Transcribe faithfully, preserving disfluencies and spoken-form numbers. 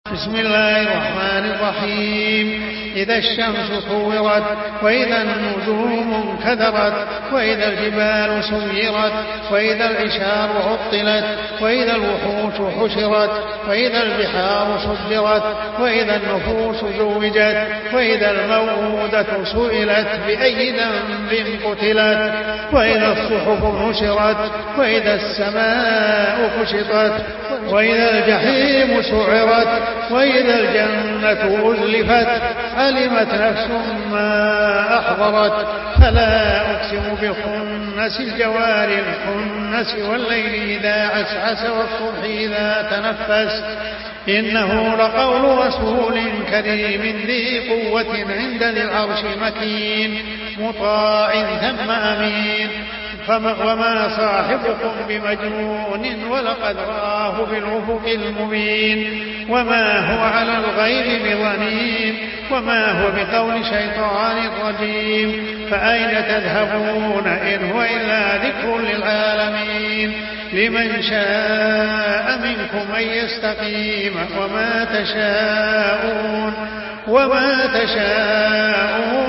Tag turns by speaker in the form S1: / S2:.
S1: بسم الله الرحمن الرحيم. إذا الشمس كورت وإذا النجوم انكدرت وإذا الجبال سيرت وإذا العشار عطلت وإذا الوحوش حشرت وإذا البحار سجرت وإذا النفوس زوجت وإذا الموءودة سئلت بأي ذنب قتلت وإذا الصحف نشرت وإذا السماء كشطت وإذا الجحيم سعرت وإذا الجنة أزلفت علمت نفس ما أحضرت فلا أقسم بالخنس الجوار الكنس والليل إذا عسعس والصبح إذا تنفس إنه لقول رسول كريم ذي قوة عند ذي العرش مكين مطاع ثم أمين وما صاحبكم بمجنون ولقد رآه بالأفق المبين وما هو على الغيب بضنين وما هو بقول شيطان رجيم فأين تذهبون إن هو إلا ذكر للعالمين لمن شاء منكم أن يستقيم وما تشاءون وما تشاءون